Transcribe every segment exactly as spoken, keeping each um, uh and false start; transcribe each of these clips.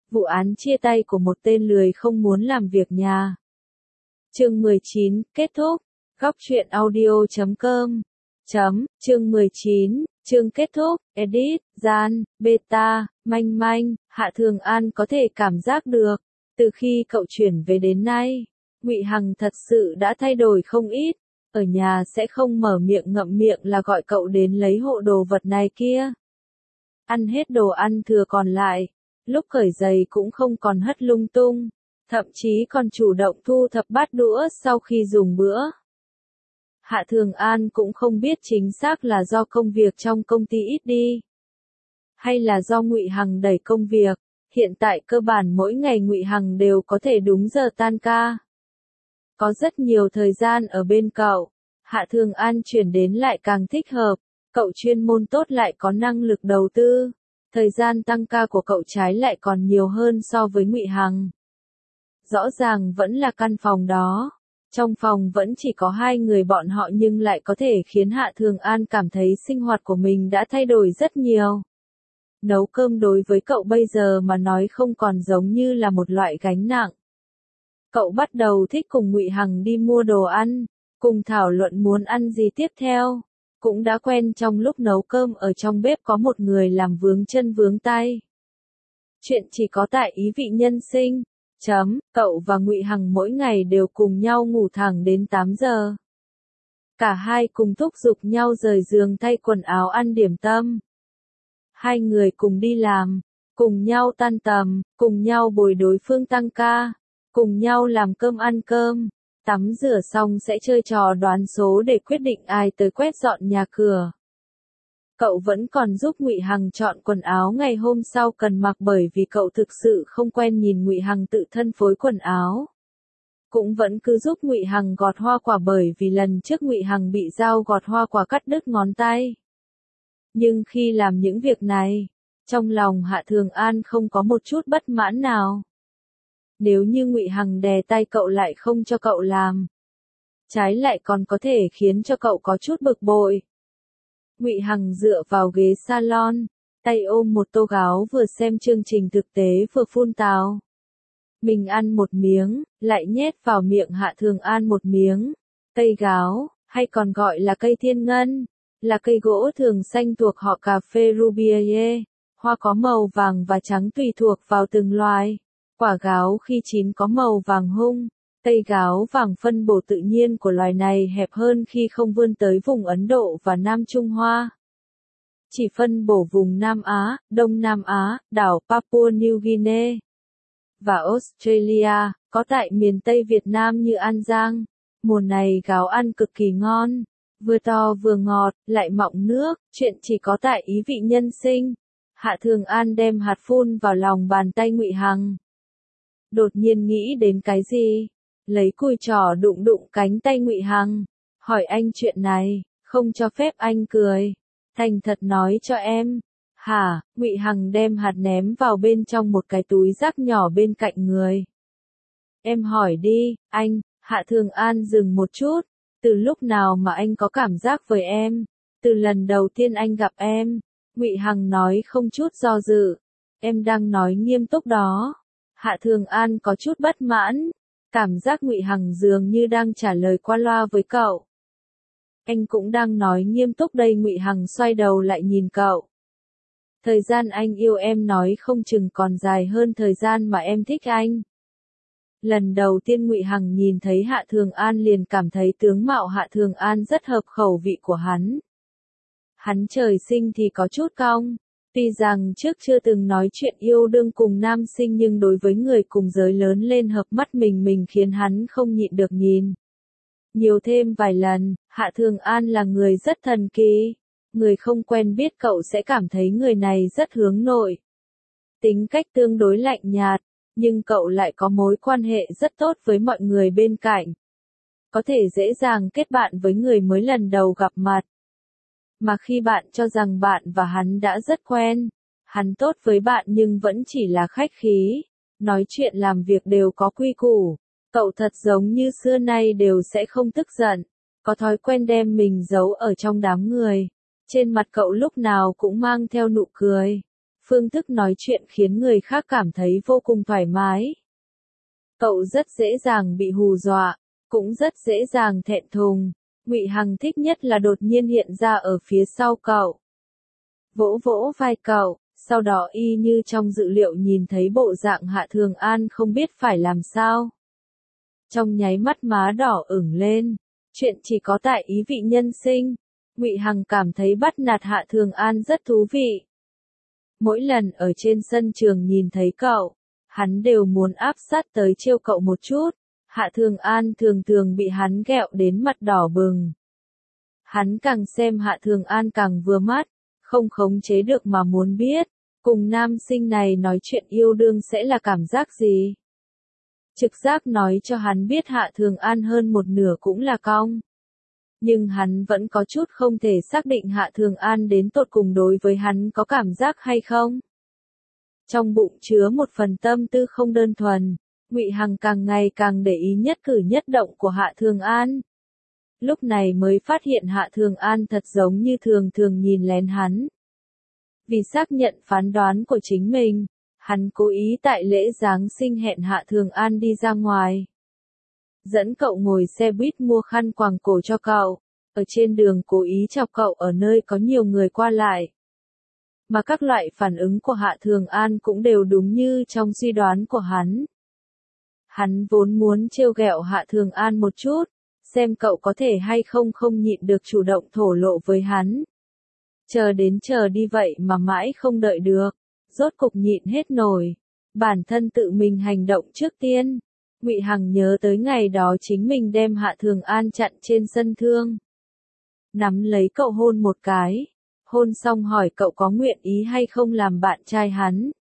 Vụ án chia tay của một tên lười không muốn làm việc nhà. Chương mười chín, kết thúc. Góc truyện audio chấm com. Chấm, chương mười chín, chương kết thúc, edit, gian, beta, manh manh, Hạ Thường An có thể cảm giác được. Từ khi cậu chuyển về đến nay, Ngụy Hằng thật sự đã thay đổi không ít. Ở nhà sẽ không mở miệng ngậm miệng là gọi cậu đến lấy hộ đồ vật này kia. Ăn hết đồ ăn thừa còn lại, lúc cởi giày cũng không còn hất lung tung, thậm chí còn chủ động thu thập bát đũa sau khi dùng bữa. Hạ Thường An cũng không biết chính xác là do công việc trong công ty ít đi, hay là do Ngụy Hằng đẩy công việc. Hiện tại cơ bản mỗi ngày Ngụy Hằng đều có thể đúng giờ tan ca. Có rất nhiều thời gian ở bên cậu, Hạ Thường An chuyển đến lại càng thích hợp. Cậu chuyên môn tốt lại có năng lực đầu tư. Thời gian tăng ca của cậu trái lại còn nhiều hơn so với Ngụy Hằng. Rõ ràng vẫn là căn phòng đó. Trong phòng vẫn chỉ có hai người bọn họ nhưng lại có thể khiến Hạ Thường An cảm thấy sinh hoạt của mình đã thay đổi rất nhiều. Nấu cơm đối với cậu bây giờ mà nói không còn giống như là một loại gánh nặng. Cậu bắt đầu thích cùng Ngụy Hằng đi mua đồ ăn, cùng thảo luận muốn ăn gì tiếp theo. Cũng đã quen trong lúc nấu cơm ở trong bếp có một người làm vướng chân vướng tay. Chuyện chỉ có tại Ý Vị Nhân Sinh. Chấm, cậu và Ngụy Hằng mỗi ngày đều cùng nhau ngủ thẳng đến tám giờ. Cả hai cùng thúc giục nhau rời giường thay quần áo ăn điểm tâm. Hai người cùng đi làm, cùng nhau tan tầm, cùng nhau bồi đối phương tăng ca, cùng nhau làm cơm ăn cơm. Tắm rửa xong sẽ chơi trò đoán số để quyết định ai tới quét dọn nhà cửa. Cậu vẫn còn giúp Ngụy Hằng chọn quần áo ngày hôm sau cần mặc bởi vì cậu thực sự không quen nhìn Ngụy Hằng tự thân phối quần áo. Cũng vẫn cứ giúp Ngụy Hằng gọt hoa quả bởi vì lần trước Ngụy Hằng bị dao gọt hoa quả cắt đứt ngón tay. Nhưng khi làm những việc này, trong lòng Hạ Thường An không có một chút bất mãn nào. Nếu như Ngụy Hằng đè tay cậu lại không cho cậu làm, trái lại còn có thể khiến cho cậu có chút bực bội. Ngụy Hằng dựa vào ghế salon, tay ôm một tô gáo vừa xem chương trình thực tế vừa phun tào. Mình ăn một miếng, lại nhét vào miệng Hạ Thường An một miếng. Cây gáo, hay còn gọi là cây thiên ngân, là cây gỗ thường xanh thuộc họ cà phê Rubiae. Hoa có màu vàng và trắng tùy thuộc vào từng loài. Quả gáo khi chín có màu vàng hung. Cây gáo vàng phân bổ tự nhiên của loài này hẹp hơn khi không vươn tới vùng Ấn Độ và Nam Trung Hoa. Chỉ phân bổ vùng Nam Á, Đông Nam Á, đảo Papua New Guinea và Australia, có tại miền Tây Việt Nam như An Giang. Mùa này gáo ăn cực kỳ ngon, vừa to vừa ngọt, lại mọng nước, chuyện chỉ có tại Ý Vị Nhân Sinh. Hạ Thường An đem hạt phun vào lòng bàn tay Ngụy Hằng. Đột nhiên nghĩ đến cái gì, lấy cùi trỏ đụng đụng cánh tay Ngụy Hằng, hỏi anh chuyện này, không cho phép anh cười. Thành thật nói cho em. Hả? Ngụy Hằng đem hạt ném vào bên trong một cái túi rác nhỏ bên cạnh người. Em hỏi đi, anh. Hạ Thường An dừng một chút. Từ lúc nào mà anh có cảm giác với em? Từ lần đầu tiên anh gặp em. Ngụy Hằng nói không chút do dự. Em đang nói nghiêm túc đó. Hạ Thường An có chút bất mãn. Cảm giác Ngụy Hằng dường như đang trả lời qua loa với cậu. Anh cũng đang nói nghiêm túc đây. Ngụy Hằng xoay đầu lại nhìn cậu. Thời gian anh yêu em nói không chừng còn dài hơn thời gian mà em thích anh. Lần đầu tiên Ngụy Hằng nhìn thấy Hạ Thường An liền cảm thấy tướng mạo Hạ Thường An rất hợp khẩu vị của hắn. Hắn trời sinh thì có chút cong. Tuy rằng trước chưa từng nói chuyện yêu đương cùng nam sinh nhưng đối với người cùng giới lớn lên hợp mắt mình mình khiến hắn không nhịn được nhìn nhiều thêm vài lần. Hạ Thường An là người rất thần kỳ. Người không quen biết cậu sẽ cảm thấy người này rất hướng nội. Tính cách tương đối lạnh nhạt, nhưng cậu lại có mối quan hệ rất tốt với mọi người bên cạnh. Có thể dễ dàng kết bạn với người mới lần đầu gặp mặt. Mà khi bạn cho rằng bạn và hắn đã rất quen, hắn tốt với bạn nhưng vẫn chỉ là khách khí, nói chuyện làm việc đều có quy củ. Cậu thật giống như xưa nay đều sẽ không tức giận, có thói quen đem mình giấu ở trong đám người. Trên mặt cậu lúc nào cũng mang theo nụ cười. Phương thức nói chuyện khiến người khác cảm thấy vô cùng thoải mái. Cậu rất dễ dàng bị hù dọa, cũng rất dễ dàng thẹn thùng. Ngụy Hằng thích nhất là đột nhiên hiện ra ở phía sau cậu. Vỗ vỗ vai cậu, sau đó y như trong dự liệu nhìn thấy bộ dạng Hạ Thường An không biết phải làm sao. Trong nháy mắt má đỏ ửng lên, chuyện chỉ có tại ý vị nhân sinh. Ngụy Hằng cảm thấy bắt nạt Hạ Thường An rất thú vị. Mỗi lần ở trên sân trường nhìn thấy cậu, hắn đều muốn áp sát tới trêu cậu một chút. Hạ Thường An thường thường bị hắn ghẹo đến mặt đỏ bừng. Hắn càng xem Hạ Thường An càng vừa mắt, không khống chế được mà muốn biết, cùng nam sinh này nói chuyện yêu đương sẽ là cảm giác gì. Trực giác nói cho hắn biết Hạ Thường An hơn một nửa cũng là cong. Nhưng hắn vẫn có chút không thể xác định Hạ Thường An đến tột cùng đối với hắn có cảm giác hay không. Trong bụng chứa một phần tâm tư không đơn thuần, Ngụy Hằng càng ngày càng để ý nhất cử nhất động của Hạ Thường An. Lúc này mới phát hiện Hạ Thường An thật giống như thường thường nhìn lén hắn. Vì xác nhận phán đoán của chính mình, hắn cố ý tại lễ Giáng sinh hẹn Hạ Thường An đi ra ngoài. Dẫn cậu ngồi xe buýt mua khăn quàng cổ cho cậu, ở trên đường cố ý chọc cậu ở nơi có nhiều người qua lại. Mà các loại phản ứng của Hạ Thường An cũng đều đúng như trong suy đoán của hắn. Hắn vốn muốn trêu ghẹo Hạ Thường An một chút, xem cậu có thể hay không không nhịn được chủ động thổ lộ với hắn. Chờ đến chờ đi vậy mà mãi không đợi được, rốt cục nhịn hết nổi, bản thân tự mình hành động trước tiên. Ngụy Hằng nhớ tới ngày đó chính mình đem Hạ Thường An chặn trên sân thương. Nắm lấy cậu hôn một cái, hôn xong hỏi cậu có nguyện ý hay không làm bạn trai hắn.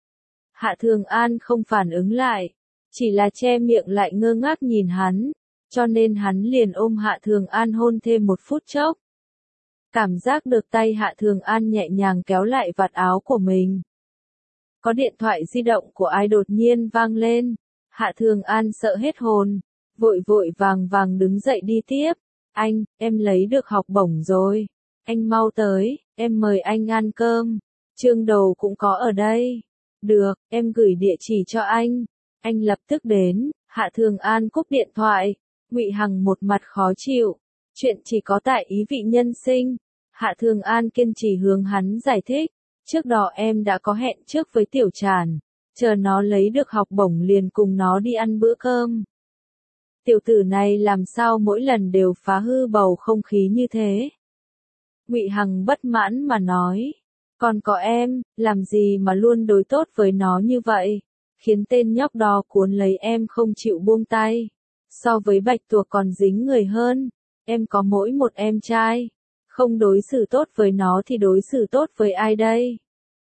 Hạ Thường An không phản ứng lại, chỉ là che miệng lại ngơ ngác nhìn hắn, cho nên hắn liền ôm Hạ Thường An hôn thêm một phút chốc. Cảm giác được tay Hạ Thường An nhẹ nhàng kéo lại vạt áo của mình. Có điện thoại di động của ai đột nhiên vang lên, Hạ Thường An sợ hết hồn, vội vội vàng vàng đứng dậy đi tiếp. Anh, em lấy được học bổng rồi, anh mau tới, em mời anh ăn cơm, Trương Đầu cũng có ở đây. Được, em gửi địa chỉ cho anh, anh lập tức đến. Hạ Thường An cúp điện thoại, Ngụy Hằng một mặt khó chịu, chuyện chỉ có tại ý vị nhân sinh. Hạ Thường An kiên trì hướng hắn giải thích, trước đó em đã có hẹn trước với Tiểu Tràn, chờ nó lấy được học bổng liền cùng nó đi ăn bữa cơm. Tiểu tử này làm sao mỗi lần đều phá hư bầu không khí như thế? Ngụy Hằng bất mãn mà nói, còn có em, làm gì mà luôn đối tốt với nó như vậy, khiến tên nhóc đó cuốn lấy em không chịu buông tay. So với Bạch Tuộc còn dính người hơn, em có mỗi một em trai, không đối xử tốt với nó thì đối xử tốt với ai đây?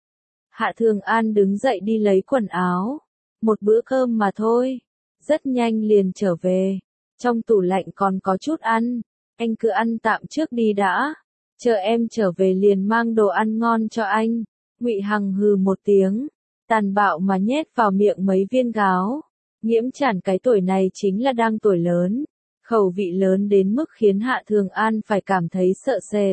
Hạ Thường An đứng dậy đi lấy quần áo, một bữa cơm mà thôi, rất nhanh liền trở về, trong tủ lạnh còn có chút ăn, anh cứ ăn tạm trước đi đã, chờ em trở về liền mang đồ ăn ngon cho anh. Ngụy Hằng hừ một tiếng, tàn bạo mà nhét vào miệng mấy viên gáo. Nghiễm Trản cái tuổi này chính là đang tuổi lớn, khẩu vị lớn đến mức khiến Hạ Thường An phải cảm thấy sợ sệt.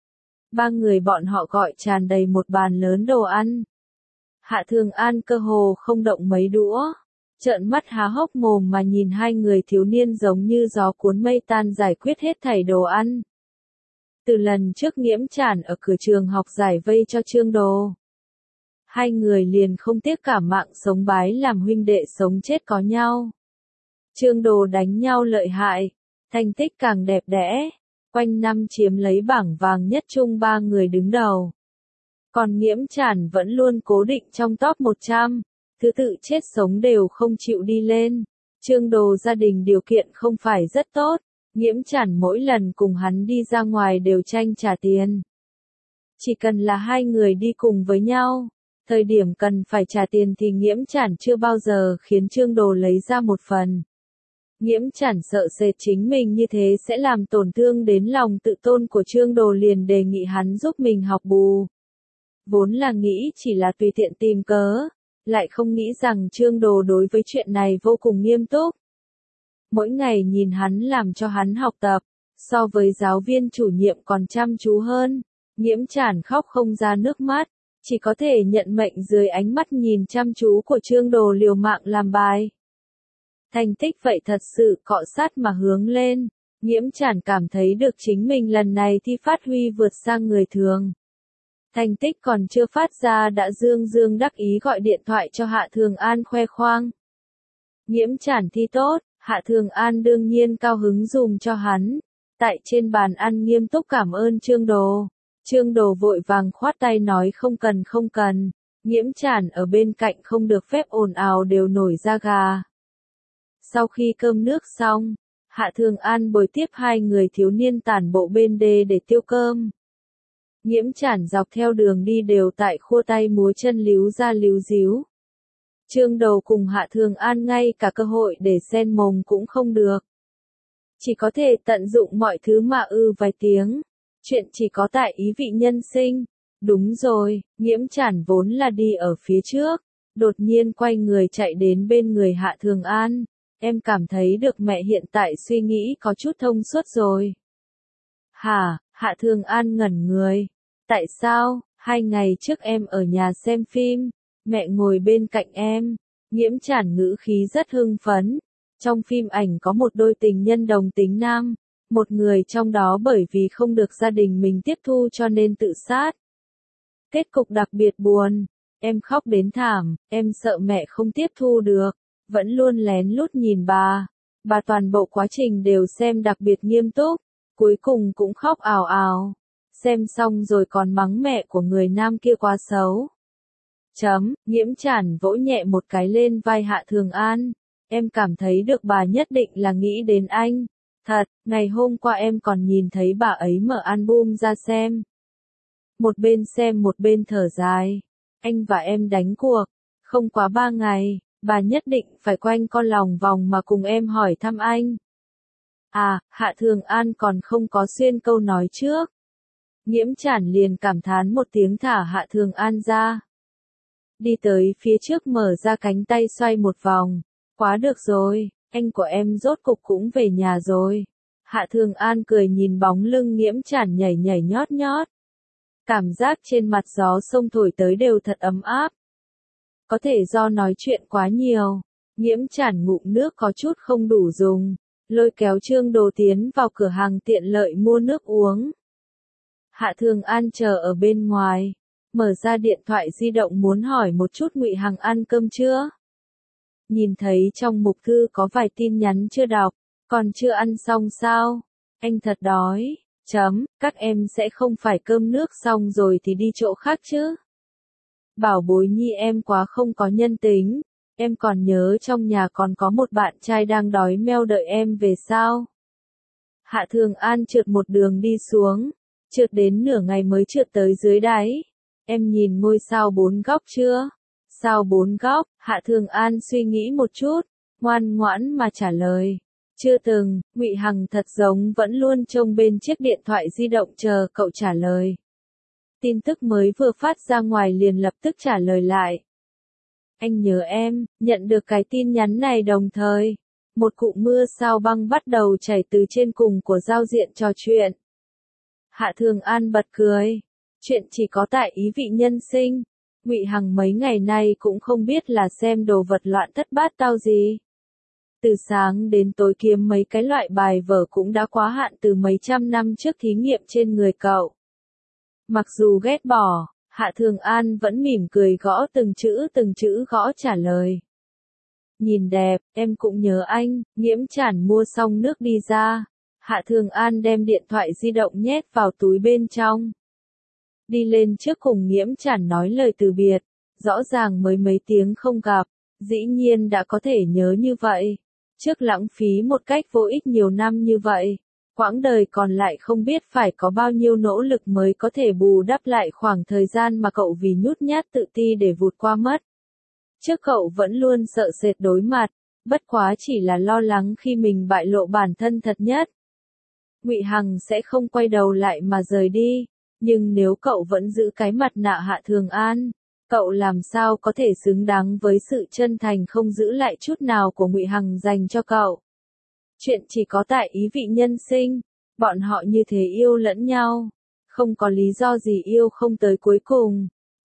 Ba người bọn họ gọi tràn đầy một bàn lớn đồ ăn. Hạ Thường An cơ hồ không động mấy đũa, trợn mắt há hốc mồm mà nhìn hai người thiếu niên giống như gió cuốn mây tan giải quyết hết thảy đồ ăn. Từ lần trước Nghiễm Trản ở cửa trường học giải vây cho Trương Đồ, hai người liền không tiếc cả mạng sống bái làm huynh đệ sống chết có nhau. Trương Đồ đánh nhau lợi hại, thành tích càng đẹp đẽ, quanh năm chiếm lấy bảng vàng nhất chung ba người đứng đầu. Còn Nghiễm Trản vẫn luôn cố định trong top một trăm, thứ tự chết sống đều không chịu đi lên. Trương Đồ gia đình điều kiện không phải rất tốt, Nghiễm Trản mỗi lần cùng hắn đi ra ngoài đều tranh trả tiền. Chỉ cần là hai người đi cùng với nhau, thời điểm cần phải trả tiền thì Nghiễm Trản chưa bao giờ khiến Trương Đồ lấy ra một phần. Nghiễm Trản sợ sệt chính mình như thế sẽ làm tổn thương đến lòng tự tôn của Trương Đồ liền đề nghị hắn giúp mình học bù. Vốn là nghĩ chỉ là tùy tiện tìm cớ, lại không nghĩ rằng Trương Đồ đối với chuyện này vô cùng nghiêm túc. Mỗi ngày nhìn hắn làm cho hắn học tập, so với giáo viên chủ nhiệm còn chăm chú hơn, Nghiễm Trản khóc không ra nước mắt, chỉ có thể nhận mệnh dưới ánh mắt nhìn chăm chú của Trương Đồ liều mạng làm bài. Thành tích vậy thật sự cọ sát mà hướng lên, Nghiễm Trản cảm thấy được chính mình lần này thi phát huy vượt sang người thường. Thành tích còn chưa phát ra đã dương dương đắc ý gọi điện thoại cho Hạ Thường An khoe khoang. Nghiễm Trản thi tốt, Hạ Thường An đương nhiên cao hứng dùm cho hắn. Tại trên bàn ăn nghiêm túc cảm ơn Trương Đồ. Trương Đồ vội vàng khoát tay nói không cần không cần. Nghiễm Trản ở bên cạnh không được phép ồn ào đều nổi da gà. Sau khi cơm nước xong, Hạ Thường An bồi tiếp hai người thiếu niên tản bộ bên đê để tiêu cơm. Nghiễm Trản dọc theo đường đi đều tại khua tay múa chân líu ra líu díu. Trương Đồ cùng Hạ Thường An ngay cả cơ hội để xen mồm cũng không được. Chỉ có thể tận dụng mọi thứ mà ư vài tiếng. Chuyện chỉ có tại ý vị nhân sinh. Đúng rồi, Nghiễm Trản vốn là đi ở phía trước. Đột nhiên quay người chạy đến bên người Hạ Thường An. Em cảm thấy được mẹ hiện tại suy nghĩ có chút thông suốt rồi. Hả, Hạ Thường An ngẩn người. Tại sao, hai ngày trước em ở nhà xem phim, mẹ ngồi bên cạnh em. Nghiễm Trản ngữ khí rất hưng phấn. Trong phim ảnh có một đôi tình nhân đồng tính nam. Một người trong đó bởi vì không được gia đình mình tiếp thu cho nên tự sát. Kết cục đặc biệt buồn. Em khóc đến thảm, em sợ mẹ không tiếp thu được. Vẫn luôn lén lút nhìn bà. Bà toàn bộ quá trình đều xem đặc biệt nghiêm túc. Cuối cùng cũng khóc ào ào. Xem xong rồi còn mắng mẹ của người nam kia quá xấu. Chấm, Nghiễm Trản vỗ nhẹ một cái lên vai Hạ Thường An. Em cảm thấy được bà nhất định là nghĩ đến anh. Thật, ngày hôm qua em còn nhìn thấy bà ấy mở album ra xem. Một bên xem một bên thở dài. Anh và em đánh cuộc. Không quá ba ngày, bà nhất định phải quanh con lòng vòng mà cùng em hỏi thăm anh. À, Hạ Thường An còn không có xuyên câu nói trước. Nghiễm Trản liền cảm thán một tiếng thả Hạ Thường An ra. Đi tới phía trước mở ra cánh tay xoay một vòng. Quá được rồi, anh của em rốt cục cũng về nhà rồi. Hạ Thường An cười nhìn bóng lưng Nghiễm Trản nhảy nhảy nhót nhót. Cảm giác trên mặt gió sông thổi tới đều thật ấm áp. Có thể do nói chuyện quá nhiều, Nghiễm Trản ngụm nước có chút không đủ dùng, lôi kéo Trương Đồ tiến vào cửa hàng tiện lợi mua nước uống. Hạ Thường An chờ ở bên ngoài, mở ra điện thoại di động muốn hỏi một chút Ngụy Hằng ăn cơm chưa. Nhìn thấy trong mục thư có vài tin nhắn chưa đọc, còn chưa ăn xong sao? Anh thật đói. Chấm, các em sẽ không phải cơm nước xong rồi thì đi chỗ khác chứ. Bảo bối nhi em quá không có nhân tính, em còn nhớ trong nhà còn có một bạn trai đang đói meo đợi em về sao. Hạ Thường An trượt một đường đi xuống, trượt đến nửa ngày mới trượt tới dưới đáy. Em nhìn ngôi sao bốn góc chưa? Sao bốn góc? Hạ Thường An suy nghĩ một chút, ngoan ngoãn mà trả lời. Chưa từng, Ngụy Hằng thật giống vẫn luôn trông bên chiếc điện thoại di động chờ cậu trả lời. Tin tức mới vừa phát ra ngoài liền lập tức trả lời lại. Anh nhớ em, nhận được cái tin nhắn này đồng thời. Một cụm mưa sao băng bắt đầu chảy từ trên cùng của giao diện trò chuyện. Hạ Thường An bật cười. Chuyện chỉ có tại ý vị nhân sinh. Ngụy Hằng mấy ngày nay cũng không biết là xem đồ vật loạn thất bát tao gì. Từ sáng đến tối kiếm mấy cái loại bài vở cũng đã quá hạn từ mấy trăm năm trước thí nghiệm trên người cậu. Mặc dù ghét bỏ, Hạ Thường An vẫn mỉm cười gõ từng chữ từng chữ gõ trả lời. Nhìn đẹp, em cũng nhớ anh. Nghiễm Trản mua xong nước đi ra. Hạ Thường An đem điện thoại di động nhét vào túi bên trong. Đi lên trước cùng Nghiễm Trản nói lời từ biệt. Rõ ràng mới mấy tiếng không gặp, dĩ nhiên đã có thể nhớ như vậy. Trước lãng phí một cách vô ích nhiều năm như vậy, quãng đời còn lại không biết phải có bao nhiêu nỗ lực mới có thể bù đắp lại khoảng thời gian mà cậu vì nhút nhát tự ti để vụt qua mất. Trước cậu vẫn luôn sợ sệt đối mặt, bất quá chỉ là lo lắng khi mình bại lộ bản thân thật nhất. Ngụy Hằng sẽ không quay đầu lại mà rời đi, nhưng nếu cậu vẫn giữ cái mặt nạ Hạ Thường An, cậu làm sao có thể xứng đáng với sự chân thành không giữ lại chút nào của Ngụy Hằng dành cho cậu. Chuyện chỉ có tại ý vị nhân sinh, bọn họ như thế yêu lẫn nhau, không có lý do gì yêu không tới cuối cùng.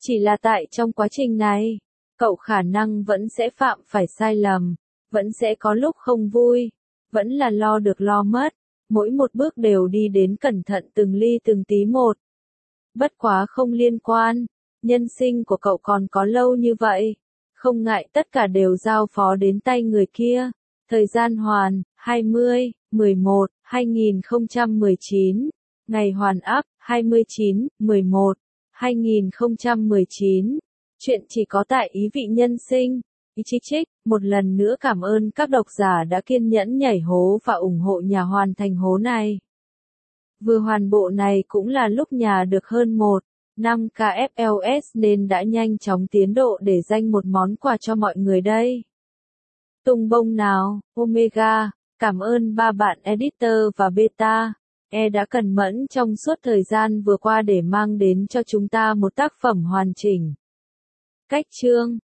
Chỉ là tại trong quá trình này, cậu khả năng vẫn sẽ phạm phải sai lầm, vẫn sẽ có lúc không vui, vẫn là lo được lo mất, mỗi một bước đều đi đến cẩn thận từng ly từng tí một. Bất quá không liên quan, nhân sinh của cậu còn có lâu như vậy, không ngại tất cả đều giao phó đến tay người kia. Thời gian hoàn, hai mươi, mười một, hai nghìn không trăm mười chín, ngày hoàn áp, hai mươi chín, mười một, hai nghìn không trăm mười chín. Chuyện chỉ có tại ý vị nhân sinh. Ý chí trích, một lần nữa cảm ơn các độc giả đã kiên nhẫn nhảy hố và ủng hộ nhà hoàn thành hố này. Vừa hoàn bộ này cũng là lúc nhà được hơn một năm k F L S nên đã nhanh chóng tiến độ để dành một món quà cho mọi người đây. Tung bông nào, Omega, cảm ơn ba bạn editor và beta, e đã cẩn mẫn trong suốt thời gian vừa qua để mang đến cho chúng ta một tác phẩm hoàn chỉnh. Cách chương